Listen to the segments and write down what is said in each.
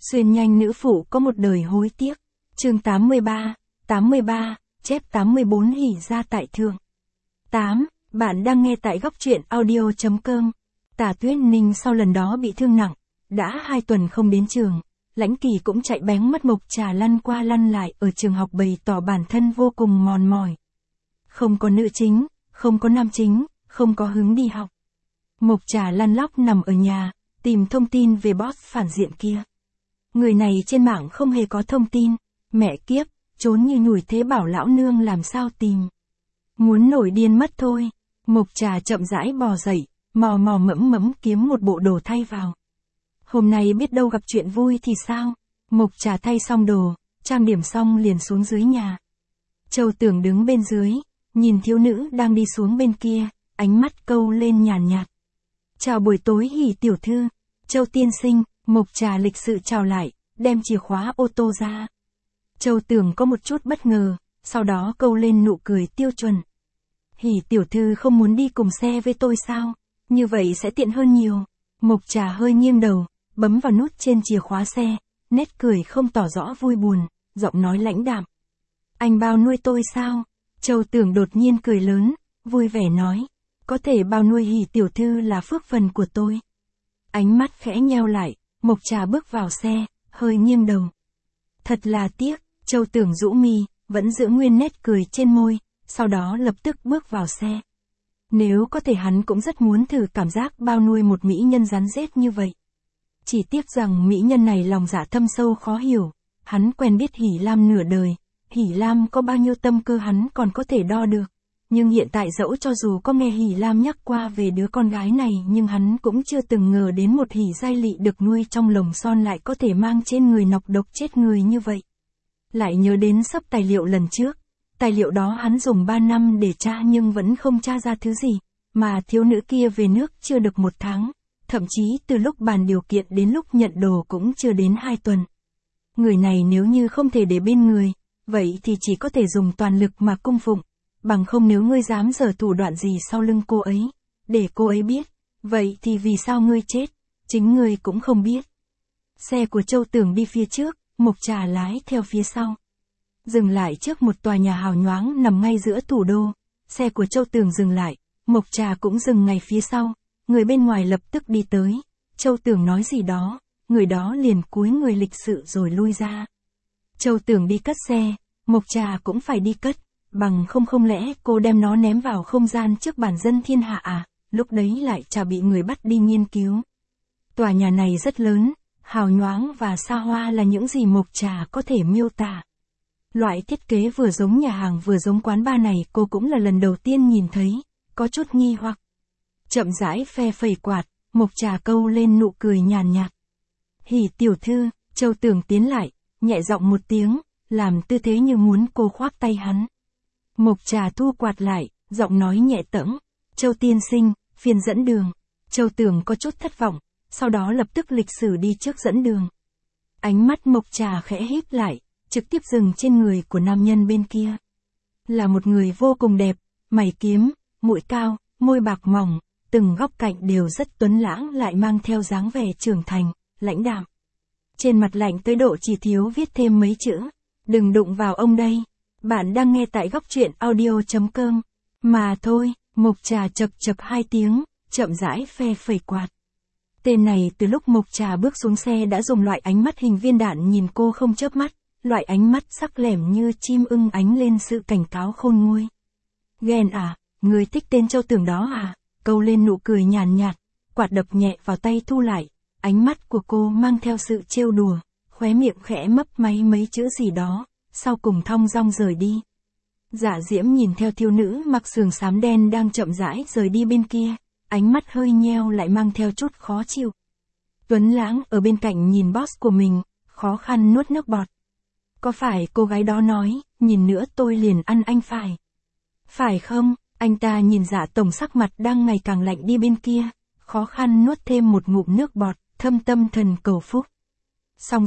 Xuyên nhanh nữ phụ có một đời hối tiếc. Chương 83, chép 84 hỉ ra tại thượng. 8. Bạn đang nghe tại góc truyện audio.com. Tả Tuyết Ninh sau lần đó bị thương nặng, đã 2 tuần không đến trường. Lãnh Kỳ cũng chạy bén mất Mộc Trà lăn qua lăn lại ở trường học bày tỏ bản thân vô cùng mòn mỏi. Không có nữ chính, không có nam chính, không có hứng đi học. Mộc Trà lăn lóc nằm ở nhà, tìm thông tin về boss phản diện kia. Người này trên mạng không hề có thông tin, mẹ kiếp, trốn như nhủi thế bảo lão nương làm sao tìm. Muốn nổi điên mất thôi. Mộc Trà chậm rãi bò dậy, mò mẫm kiếm một bộ đồ thay vào. Hôm nay biết đâu gặp chuyện vui thì sao? Mộc Trà thay xong đồ, trang điểm xong liền xuống dưới nhà. Châu Tưởng đứng bên dưới, nhìn thiếu nữ đang đi xuống bên kia, ánh mắt câu lên nhàn nhạt. Chào buổi tối Hỉ tiểu thư. Châu tiên sinh. Mộc Trà lịch sự chào lại, đem chìa khóa ô tô ra. Châu Tưởng có một chút bất ngờ, sau đó câu lên nụ cười tiêu chuẩn. Hỉ tiểu thư không muốn đi cùng xe với tôi sao? Như vậy sẽ tiện hơn nhiều. Mộc Trà hơi nghiêng đầu, bấm vào nút trên chìa khóa xe, nét cười không tỏ rõ vui buồn, giọng nói lãnh đạm. Anh bao nuôi tôi sao? Châu Tưởng đột nhiên cười lớn, vui vẻ nói. Có thể bao nuôi Hỉ tiểu thư là phước phần của tôi. Ánh mắt khẽ nheo lại, Mộc Trà bước vào xe, hơi nghiêng đầu. Thật là tiếc. Châu Tưởng rũ mi, vẫn giữ nguyên nét cười trên môi, sau đó lập tức bước vào xe. Nếu có thể hắn cũng rất muốn thử cảm giác bao nuôi một mỹ nhân rắn rết như vậy. Chỉ tiếc rằng mỹ nhân này lòng dạ thâm sâu khó hiểu, hắn quen biết Hỉ Lam nửa đời, Hỉ Lam có bao nhiêu tâm cơ hắn còn có thể đo được. Nhưng hiện tại dẫu cho dù có nghe Hỉ Lam nhắc qua về đứa con gái này nhưng hắn cũng chưa từng ngờ đến một Hỉ Giai Lị được nuôi trong lồng son lại có thể mang trên người nọc độc chết người như vậy. Lại nhớ đến sấp tài liệu lần trước, tài liệu đó hắn dùng 3 năm để tra nhưng vẫn không tra ra thứ gì, mà thiếu nữ kia về nước chưa được 1 tháng, thậm chí từ lúc bàn điều kiện đến lúc nhận đồ cũng chưa đến 2 tuần. Người này nếu như không thể để bên người, vậy thì chỉ có thể dùng toàn lực mà cung phụng, bằng không nếu ngươi dám giở thủ đoạn gì sau lưng cô ấy, để cô ấy biết, vậy thì vì sao ngươi chết, chính ngươi cũng không biết. Xe của Châu Tưởng đi phía trước, Mộc Trà lái theo phía sau. Dừng lại trước một tòa nhà hào nhoáng nằm ngay giữa thủ đô, xe của Châu Tưởng dừng lại, Mộc Trà cũng dừng ngay phía sau, người bên ngoài lập tức đi tới, Châu Tưởng nói gì đó, người đó liền cúi người lịch sự rồi lui ra. Châu Tưởng đi cất xe, Mộc Trà cũng phải đi cất, bằng không lẽ cô đem nó ném vào không gian trước bản dân thiên hạ à, lúc đấy lại chả bị người bắt đi nghiên cứu. Tòa nhà này rất lớn, hào nhoáng và xa hoa là những gì Mộc Trà có thể miêu tả. Loại thiết kế vừa giống nhà hàng vừa giống quán bar này cô cũng là lần đầu tiên nhìn thấy, có chút nghi hoặc. Chậm rãi phe phẩy quạt, Mộc Trà câu lên nụ cười nhàn nhạt. Hỉ tiểu thư. Châu Tưởng tiến lại, nhẹ giọng một tiếng, làm tư thế như muốn cô khoác tay hắn. Mộc Trà thu quạt lại, giọng nói nhẹ tẫm. Châu tiên sinh, phiền dẫn đường. Châu Tưởng có chút thất vọng, sau đó lập tức lịch sử đi trước dẫn đường. Ánh mắt Mộc Trà khẽ híp lại, trực tiếp dừng trên người của nam nhân bên kia. Là một người vô cùng đẹp, mày kiếm, mũi cao, môi bạc mỏng, từng góc cạnh đều rất tuấn lãng lại mang theo dáng vẻ trưởng thành, lãnh đạm. Trên mặt lạnh tới độ chỉ thiếu viết thêm mấy chữ. Đừng đụng vào ông đây. Bạn đang nghe tại góc truyện audio.com. Mà thôi, Mộc Trà chậc 2 tiếng, chậm rãi phe phẩy quạt. Tên này từ lúc Mộc Trà bước xuống xe đã dùng loại ánh mắt hình viên đạn nhìn cô không chớp mắt, loại ánh mắt sắc lẻm như chim ưng ánh lên sự cảnh cáo khôn nguôi. Ghen à, người thích tên Châu Tưởng đó à? Câu lên nụ cười nhàn nhạt, quạt đập nhẹ vào tay thu lại, ánh mắt của cô mang theo sự trêu đùa, khóe miệng khẽ mấp máy mấy chữ gì đó, sau cùng thong dong rời đi. Dạ Diễm nhìn theo thiếu nữ mặc sườn xám đen đang chậm rãi rời đi bên kia, ánh mắt hơi nheo lại mang theo chút khó chịu. Tuấn Lãng ở bên cạnh nhìn boss của mình, khó khăn nuốt nước bọt. Có phải cô gái đó nói, nhìn nữa tôi liền ăn anh phải? Phải không? Anh ta nhìn Dạ tổng sắc mặt đang ngày càng lạnh đi bên kia, khó khăn nuốt thêm một ngụm nước bọt, thâm tâm thần cầu phúc. Xong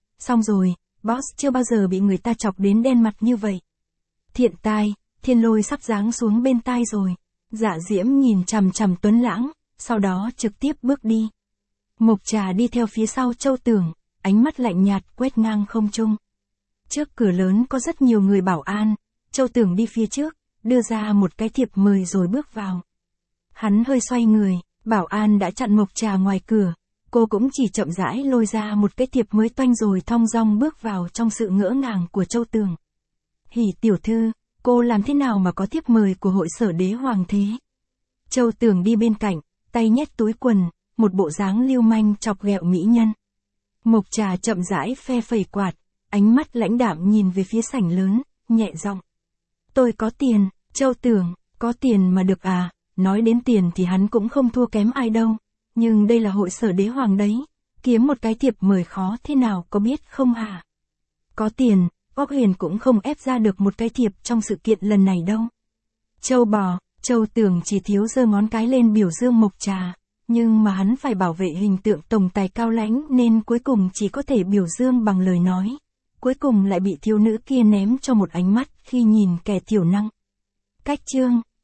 rồi, boss chưa bao giờ bị người ta chọc đến đen mặt như vậy. Thiện tai, Thiên Lôi sắp giáng xuống bên tai rồi. Dạ Diễm nhìn chằm chằm Tuấn Lãng, sau đó trực tiếp bước đi. Mộc Trà đi theo phía sau Châu Tưởng, ánh mắt lạnh nhạt quét ngang không trung. Trước cửa lớn có rất nhiều người bảo an, Châu Tường đi phía trước, đưa ra một cái thiệp mời rồi bước vào. Hắn hơi xoay người, bảo an đã chặn Mộc Trà ngoài cửa, cô cũng chỉ chậm rãi lôi ra một cái thiệp mới toanh rồi thong dong bước vào trong sự ngỡ ngàng của Châu Tường. Hỉ tiểu thư, cô làm thế nào mà có thiệp mời của hội sở đế hoàng thế? Châu Tường đi bên cạnh, tay nhét túi quần, một bộ dáng lưu manh chọc ghẹo mỹ nhân. Mộc Trà chậm rãi phe phẩy quạt, ánh mắt lãnh đạm nhìn về phía sảnh lớn, nhẹ giọng. Tôi có tiền, Châu Tường, có tiền mà được à, nói đến tiền thì hắn cũng không thua kém ai đâu, nhưng đây là hội sở đế hoàng đấy, kiếm một cái thiệp mời khó thế nào có biết không hả? Có tiền, Ốc Huyền cũng không ép ra được một cái thiệp trong sự kiện lần này đâu. Châu bò, Châu Tường chỉ thiếu giơ ngón cái lên biểu dương Mộc Trà, nhưng mà hắn phải bảo vệ hình tượng tổng tài cao lãnh nên cuối cùng chỉ có thể biểu dương bằng lời nói. Cuối cùng lại bị thiếu nữ kia ném cho một ánh mắt khi nhìn kẻ thiểu năng. Cách chương